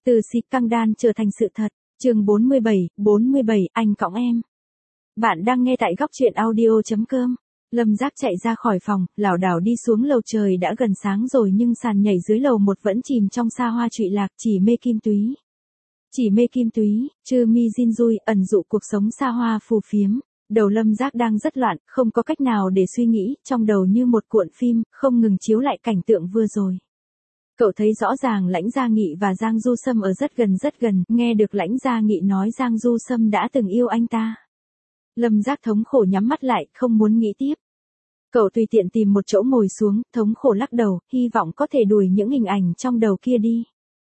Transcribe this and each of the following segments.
Từ si căng đan trở thành sự thật, chương 47, anh cõng em. Bạn đang nghe tại góc truyện audio.com. Lâm Giác chạy ra khỏi phòng, lảo đảo đi xuống lầu. Trời đã gần sáng rồi nhưng sàn nhảy dưới lầu một vẫn chìm trong xa hoa trụy lạc, chỉ mê kim túy. Chỉ mê kim túy, chư mi Jin Jui, ẩn dụ cuộc sống xa hoa phù phiếm. Đầu Lâm Giác đang rất loạn, không có cách nào để suy nghĩ, trong đầu như một cuộn phim, không ngừng chiếu lại cảnh tượng vừa rồi. Cậu thấy rõ ràng Lãnh Gia Nghị và Giang Du Sâm ở rất gần, nghe được Lãnh Gia Nghị nói Giang Du Sâm đã từng yêu anh ta. Lâm Giác thống khổ nhắm mắt lại, không muốn nghĩ tiếp. Cậu tùy tiện tìm một chỗ ngồi xuống, thống khổ lắc đầu, hy vọng có thể đuổi những hình ảnh trong đầu kia đi.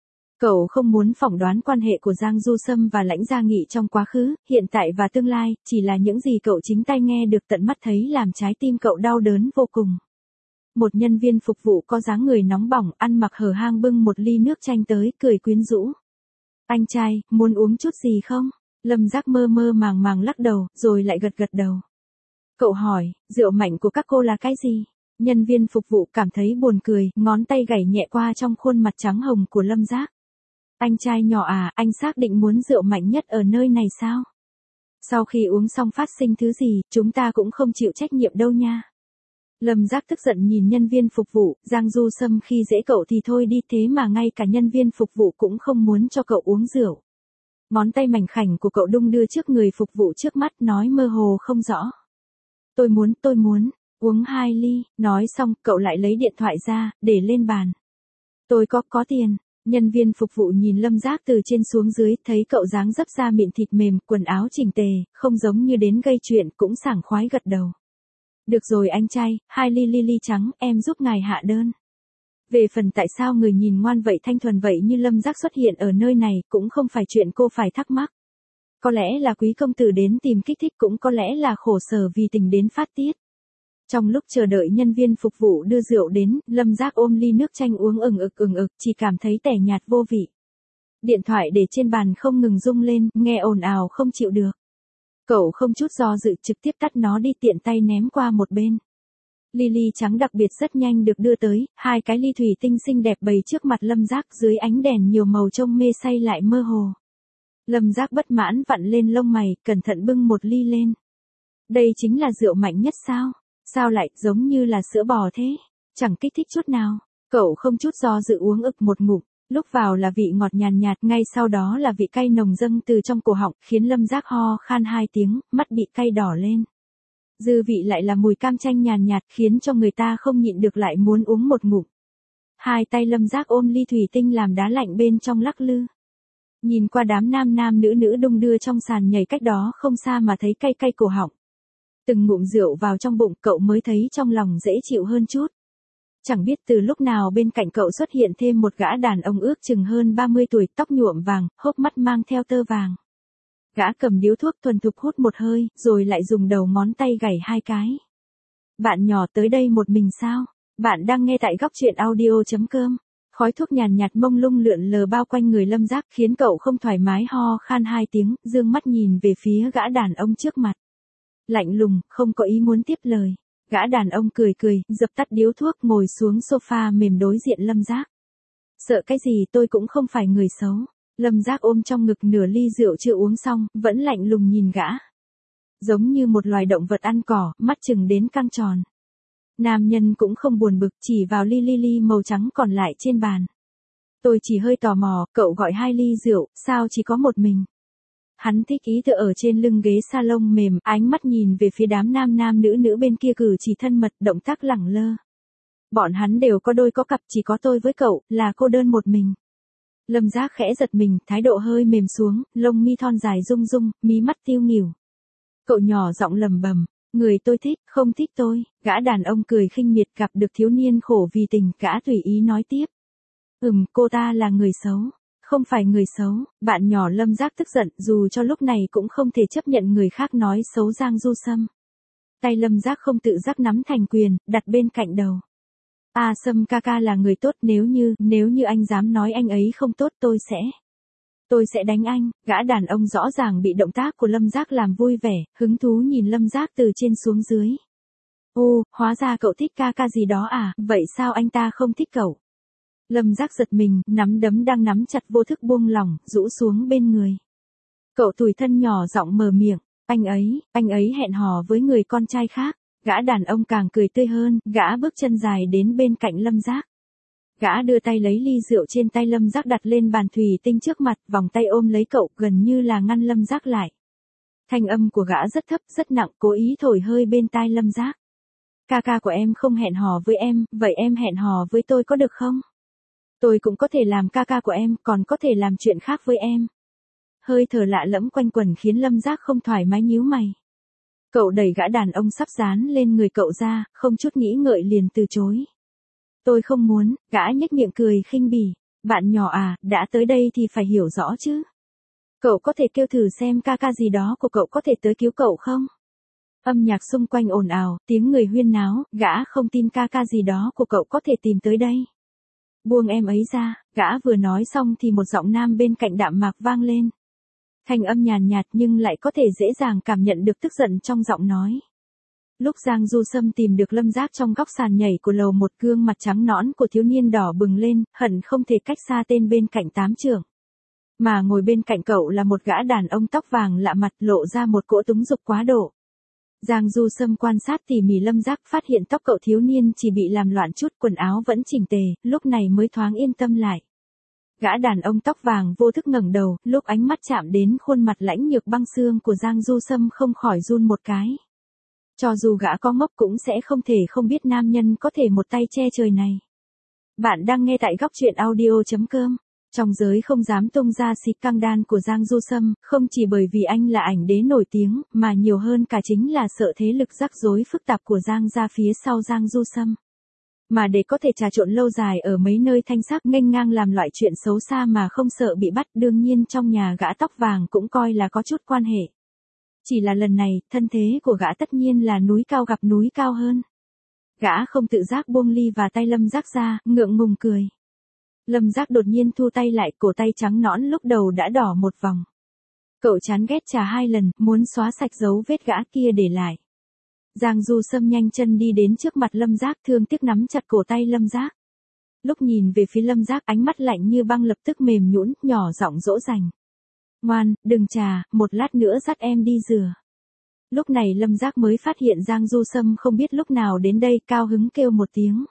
Cậu không muốn phỏng đoán quan hệ của Giang Du Sâm và Lãnh Gia Nghị trong quá khứ, hiện tại và tương lai, chỉ là những gì cậu chính tay nghe được tận mắt thấy làm trái tim cậu đau đớn vô cùng. Một nhân viên phục vụ có dáng người nóng bỏng, ăn mặc hở hang bưng một ly nước chanh tới, cười quyến rũ. Anh trai, muốn uống chút gì không? Lâm Giác mơ màng lắc đầu, rồi lại gật đầu. Cậu hỏi, rượu mạnh của các cô là cái gì? Nhân viên phục vụ cảm thấy buồn cười, ngón tay gảy nhẹ qua trong khuôn mặt trắng hồng của Lâm Giác. Anh trai nhỏ à, anh xác định muốn rượu mạnh nhất ở nơi này sao? Sau khi uống xong phát sinh thứ gì, chúng ta cũng không chịu trách nhiệm đâu nha. Lâm Giác tức giận nhìn nhân viên phục vụ, Giang Du Sâm khi dễ cậu thì thôi đi, thế mà ngay cả nhân viên phục vụ cũng không muốn cho cậu uống rượu. Ngón tay mảnh khảnh của cậu đung đưa trước người phục vụ trước mắt, nói mơ hồ không rõ. Tôi muốn, uống 2 ly, nói xong, cậu lại lấy điện thoại ra, để lên bàn. Tôi có tiền. Nhân viên phục vụ nhìn Lâm Giác từ trên xuống dưới, thấy cậu dáng dấp da mịn thịt mềm, quần áo chỉnh tề, không giống như đến gây chuyện, cũng sảng khoái gật đầu. Được rồi anh trai, 2 ly trắng, em giúp ngài hạ đơn. Về phần tại sao người nhìn ngoan vậy thanh thuần vậy như Lâm Giác xuất hiện ở nơi này, cũng không phải chuyện cô phải thắc mắc. Có lẽ là quý công tử đến tìm kích thích, cũng có lẽ là khổ sở vì tình đến phát tiết. Trong lúc chờ đợi nhân viên phục vụ đưa rượu đến, Lâm Giác ôm ly nước chanh uống ừng ực, chỉ cảm thấy tẻ nhạt vô vị. Điện thoại để trên bàn không ngừng rung lên, nghe ồn ào không chịu được. Cậu không chút do dự trực tiếp tắt nó đi, tiện tay ném qua một bên. Ly trắng đặc biệt rất nhanh được đưa tới, 2 cái ly thủy tinh xinh đẹp bày trước mặt Lâm Giác dưới ánh đèn nhiều màu trông mê say lại mơ hồ. Lâm Giác bất mãn vặn lên lông mày, cẩn thận bưng một ly lên. Đây chính là rượu mạnh nhất sao? Sao lại giống như là sữa bò thế? Chẳng kích thích chút nào. Cậu không chút do dự uống ực một ngụm. Lúc vào là vị ngọt nhàn nhạt, ngay sau đó là vị cay nồng dâng từ trong cổ họng, khiến Lâm Giác ho khan 2 tiếng, mắt bị cay đỏ lên. Dư vị lại là mùi cam chanh nhàn nhạt, khiến cho người ta không nhịn được lại muốn uống một ngụm. 2 tay Lâm Giác ôm ly thủy tinh làm đá lạnh bên trong lắc lư. Nhìn qua đám nam nữ đung đưa trong sàn nhảy cách đó không xa mà thấy cay cổ họng. Từng ngụm rượu vào trong bụng, cậu mới thấy trong lòng dễ chịu hơn chút. Chẳng biết từ lúc nào bên cạnh cậu xuất hiện thêm một gã đàn ông ước chừng hơn 30 tuổi, tóc nhuộm vàng, hốc mắt mang theo tơ vàng. Gã cầm điếu thuốc thuần thục hút một hơi, rồi lại dùng đầu ngón tay gảy 2 cái. Bạn nhỏ tới đây một mình sao? Bạn đang nghe tại góc truyện audio.com. Khói thuốc nhàn nhạt mông lung lượn lờ bao quanh người Lâm Giác, khiến cậu không thoải mái ho khan 2 tiếng, dương mắt nhìn về phía gã đàn ông trước mặt. Lạnh lùng, không có ý muốn tiếp lời. Gã đàn ông cười, dập tắt điếu thuốc, ngồi xuống sofa mềm đối diện Lâm Giác. Sợ cái gì, tôi cũng không phải người xấu. Lâm Giác ôm trong ngực nửa ly rượu chưa uống xong, vẫn lạnh lùng nhìn gã. Giống như một loài động vật ăn cỏ, mắt chừng đến căng tròn. Nam nhân cũng không buồn bực, chỉ vào ly màu trắng còn lại trên bàn. Tôi chỉ hơi tò mò, cậu gọi 2 ly rượu, sao chỉ có một mình? Hắn thích ý tựa ở trên lưng ghế salon mềm, ánh mắt nhìn về phía đám nam nữ bên kia cử chỉ thân mật, động tác lẳng lơ. Bọn hắn đều có đôi có cặp, chỉ có tôi với cậu, là cô đơn một mình. Lâm Giác khẽ giật mình, thái độ hơi mềm xuống, lông mi thon dài rung, mí mắt tiêu nghỉu. Cậu nhỏ giọng lầm bầm, người tôi thích, không thích tôi. Gã đàn ông cười khinh miệt, gặp được thiếu niên khổ vì tình, gã tùy ý nói tiếp. Cô ta là người xấu. Không phải người xấu. Bạn nhỏ Lâm Giác tức giận, dù cho lúc này cũng không thể chấp nhận người khác nói xấu Giang Du Sâm. Tay Lâm Giác không tự giác nắm thành quyền, đặt bên cạnh đầu. Sâm ca ca là người tốt, nếu như anh dám nói anh ấy không tốt, tôi sẽ đánh anh. Gã đàn ông rõ ràng bị động tác của Lâm Giác làm vui vẻ, hứng thú nhìn Lâm Giác từ trên xuống dưới. Hóa ra cậu thích ca ca gì đó à, vậy sao anh ta không thích cậu? Lâm Giác giật mình, nắm đấm đang nắm chặt vô thức buông lỏng, rũ xuống bên người. Cậu tủi thân nhỏ giọng mở miệng, anh ấy hẹn hò với người con trai khác. Gã đàn ông càng cười tươi hơn, gã bước chân dài đến bên cạnh Lâm Giác. Gã đưa tay lấy ly rượu trên tay Lâm Giác đặt lên bàn thủy tinh trước mặt, vòng tay ôm lấy cậu, gần như là ngăn Lâm Giác lại. Thanh âm của gã rất thấp, rất nặng, cố ý thổi hơi bên tai Lâm Giác. Ca ca của em không hẹn hò với em, vậy em hẹn hò với tôi có được không? Tôi cũng có thể làm ca ca của em, còn có thể làm chuyện khác với em. Hơi thở lạ lẫm quanh quẩn khiến Lâm Giác không thoải mái nhíu mày. Cậu đẩy gã đàn ông sắp dán lên người cậu ra, không chút nghĩ ngợi liền từ chối. Tôi không muốn, gã nhếch miệng cười khinh bỉ. Bạn nhỏ à, đã tới đây thì phải hiểu rõ chứ. Cậu có thể kêu thử xem ca ca gì đó của cậu có thể tới cứu cậu không? Âm nhạc xung quanh ồn ào, tiếng người huyên náo, gã không tin ca ca gì đó của cậu có thể tìm tới đây. Buông em ấy ra, gã vừa nói xong thì một giọng nam bên cạnh đạm mạc vang lên. Thanh âm nhàn nhạt nhưng lại có thể dễ dàng cảm nhận được tức giận trong giọng nói. Lúc Giang Du Sâm tìm được Lâm Giác trong góc sàn nhảy của lầu một, gương mặt trắng nõn của thiếu niên đỏ bừng lên, hận không thể cách xa tên bên cạnh tám trưởng. Mà ngồi bên cạnh cậu là một gã đàn ông tóc vàng lạ mặt, lộ ra một cỗ túng dục quá độ. Giang Du Sâm quan sát tỉ mỉ Lâm Giác, phát hiện tóc cậu thiếu niên chỉ bị làm loạn chút, quần áo vẫn chỉnh tề, lúc này mới thoáng yên tâm lại. Gã đàn ông tóc vàng vô thức ngẩng đầu, lúc ánh mắt chạm đến khuôn mặt lãnh nhược băng xương của Giang Du Sâm không khỏi run một cái. Cho dù gã có ngốc cũng sẽ không thể không biết nam nhân có thể một tay che trời này. Bạn đang nghe tại góc truyện audio.com. Trong giới không dám tung ra xịt căng đan của Giang Du Sâm, không chỉ bởi vì anh là ảnh đế nổi tiếng, mà nhiều hơn cả chính là sợ thế lực rắc rối phức tạp của Giang gia phía sau Giang Du Sâm. Mà để có thể trà trộn lâu dài ở mấy nơi thanh sắc nghênh ngang làm loại chuyện xấu xa mà không sợ bị bắt, đương nhiên trong nhà gã tóc vàng cũng coi là có chút quan hệ. Chỉ là lần này, thân thế của gã tất nhiên là núi cao gặp núi cao hơn. Gã không tự giác buông ly và tay Lâm Giác ra, ngượng ngùng cười. Lâm Giác đột nhiên thu tay lại, cổ tay trắng nõn lúc đầu đã đỏ một vòng. Cậu chán ghét trà 2 lần, muốn xóa sạch dấu vết gã kia để lại. Giang Du Sâm nhanh chân đi đến trước mặt Lâm Giác, thương tiếc nắm chặt cổ tay Lâm Giác. Lúc nhìn về phía Lâm Giác, ánh mắt lạnh như băng lập tức mềm nhũn, nhỏ giọng dỗ dành. Ngoan, đừng trà, một lát nữa dắt em đi rửa. Lúc này Lâm Giác mới phát hiện Giang Du Sâm không biết lúc nào đến đây, cao hứng kêu một tiếng.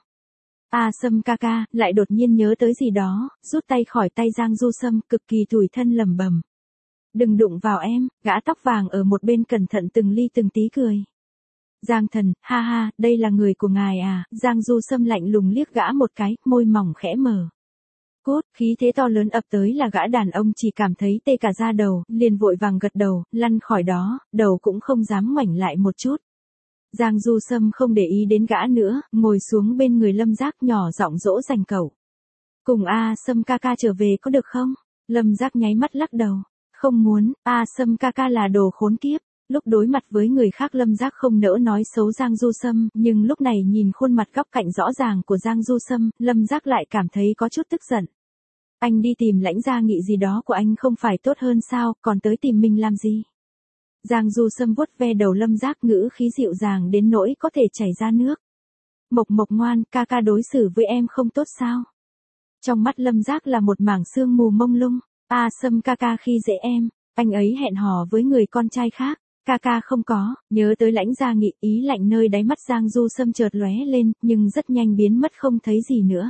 Sâm ca ca, lại đột nhiên nhớ tới gì đó, rút tay khỏi tay Giang Du Sâm, cực kỳ tủi thân lẩm bẩm. Đừng đụng vào em, gã tóc vàng ở một bên cẩn thận từng ly từng tí cười. Giang thần, ha ha, đây là người của ngài à, Giang Du Sâm lạnh lùng liếc gã một cái, môi mỏng khẽ mở. Cốt, khí thế to lớn ập tới là gã đàn ông chỉ cảm thấy tê cả da đầu, liền vội vàng gật đầu, lăn khỏi đó, đầu cũng không dám ngoảnh lại một chút. Giang Du Sâm không để ý đến gã nữa, ngồi xuống bên người Lâm Giác nhỏ giọng dỗ dành cậu. Cùng Sâm ca ca trở về có được không? Lâm Giác nháy mắt lắc đầu. Không muốn, Sâm ca ca là đồ khốn kiếp. Lúc đối mặt với người khác Lâm Giác không nỡ nói xấu Giang Du Sâm, nhưng lúc này nhìn khuôn mặt góc cạnh rõ ràng của Giang Du Sâm, Lâm Giác lại cảm thấy có chút tức giận. Anh đi tìm lãnh gia nghị gì đó của anh không phải tốt hơn sao, còn tới tìm mình làm gì? Giang Du Sâm vuốt ve đầu Lâm Giác, ngữ khí dịu dàng đến nỗi có thể chảy ra nước. Mộc Mộc ngoan, ca ca đối xử với em không tốt sao? Trong mắt Lâm Giác là một mảng sương mù mông lung. Sâm ca ca khi dễ em, anh ấy hẹn hò với người con trai khác. Ca ca không có, nhớ tới lãnh gia nghị, ý lạnh nơi đáy mắt Giang Du Sâm chợt lóe lên, nhưng rất nhanh biến mất không thấy gì nữa.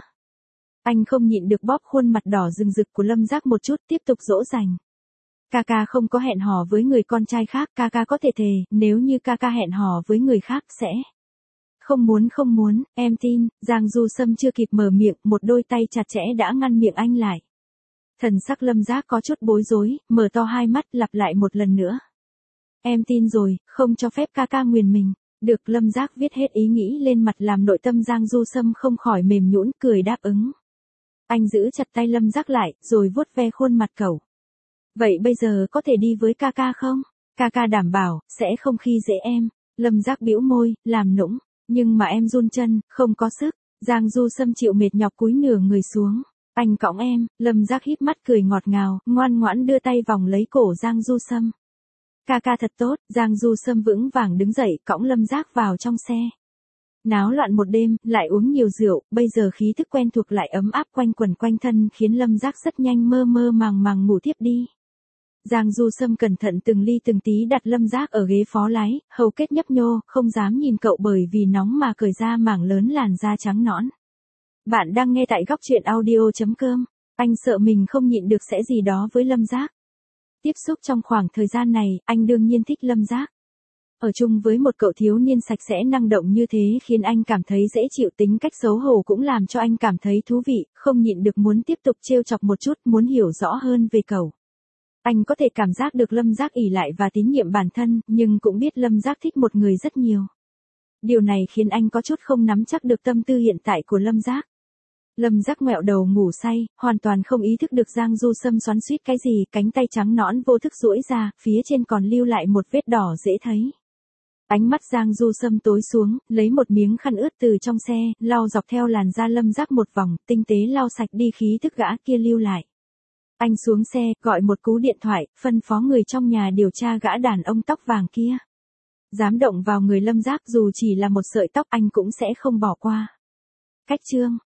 Anh không nhịn được bóp khuôn mặt đỏ rừng rực của Lâm Giác một chút, tiếp tục dỗ dành. Ca ca không có hẹn hò với người con trai khác, ca ca có thể thề, nếu như ca ca hẹn hò với người khác sẽ. Không muốn, em tin. Giang Du Sâm chưa kịp mở miệng, một đôi tay chặt chẽ đã ngăn miệng anh lại. Thần sắc Lâm Giác có chút bối rối, mở to hai mắt lặp lại một lần nữa. Em tin rồi, không cho phép ca ca nguyền mình. Được. Lâm Giác viết hết ý nghĩ lên mặt làm nội tâm Giang Du Sâm không khỏi mềm nhũn, cười đáp ứng. Anh giữ chặt tay Lâm Giác lại, rồi vuốt ve khuôn mặt cậu. Vậy bây giờ có thể đi với ca ca không? Ca ca đảm bảo, sẽ không khi dễ em. Lâm Giác bĩu môi, làm nũng. Nhưng mà em run chân, không có sức. Giang Du Sâm chịu mệt nhọc cúi nửa người xuống. Anh cõng em. Lâm Giác híp mắt cười ngọt ngào, ngoan ngoãn đưa tay vòng lấy cổ Giang Du Sâm. Ca ca thật tốt. Giang Du Sâm vững vàng đứng dậy, cõng Lâm Giác vào trong xe. Náo loạn một đêm, lại uống nhiều rượu, bây giờ khí thức quen thuộc lại ấm áp quanh quẩn quanh thân khiến Lâm Giác rất nhanh mơ mơ màng màng ngủ thiếp đi. Giang Du Sâm cẩn thận từng ly từng tí đặt Lâm Giác ở ghế phó lái, hầu kết nhấp nhô, không dám nhìn cậu bởi vì nóng mà cởi ra mảng lớn làn da trắng nõn. Bạn đang nghe tại góc truyện audio.com. Anh sợ mình không nhịn được sẽ gì đó với Lâm Giác. Tiếp xúc trong khoảng thời gian này, anh đương nhiên thích Lâm Giác. Ở chung với một cậu thiếu niên sạch sẽ năng động như thế khiến anh cảm thấy dễ chịu, tính cách xấu hổ cũng làm cho anh cảm thấy thú vị, không nhịn được muốn tiếp tục trêu chọc một chút, muốn hiểu rõ hơn về cậu. Anh có thể cảm giác được Lâm Giác ỷ lại và tín nhiệm bản thân, nhưng cũng biết Lâm Giác thích một người rất nhiều. Điều này khiến anh có chút không nắm chắc được tâm tư hiện tại của Lâm Giác. Lâm Giác ngoẹo đầu ngủ say, hoàn toàn không ý thức được Giang Du Sâm xoắn xuýt cái gì, cánh tay trắng nõn vô thức duỗi ra, phía trên còn lưu lại một vết đỏ dễ thấy. Ánh mắt Giang Du Sâm tối xuống, lấy một miếng khăn ướt từ trong xe, lau dọc theo làn da Lâm Giác một vòng, tinh tế lau sạch đi khí thức gã kia lưu lại. Anh xuống xe, gọi một cú điện thoại, phân phó người trong nhà điều tra gã đàn ông tóc vàng kia. Dám động vào người Lâm Giác dù chỉ là một sợi tóc anh cũng sẽ không bỏ qua. Cách chương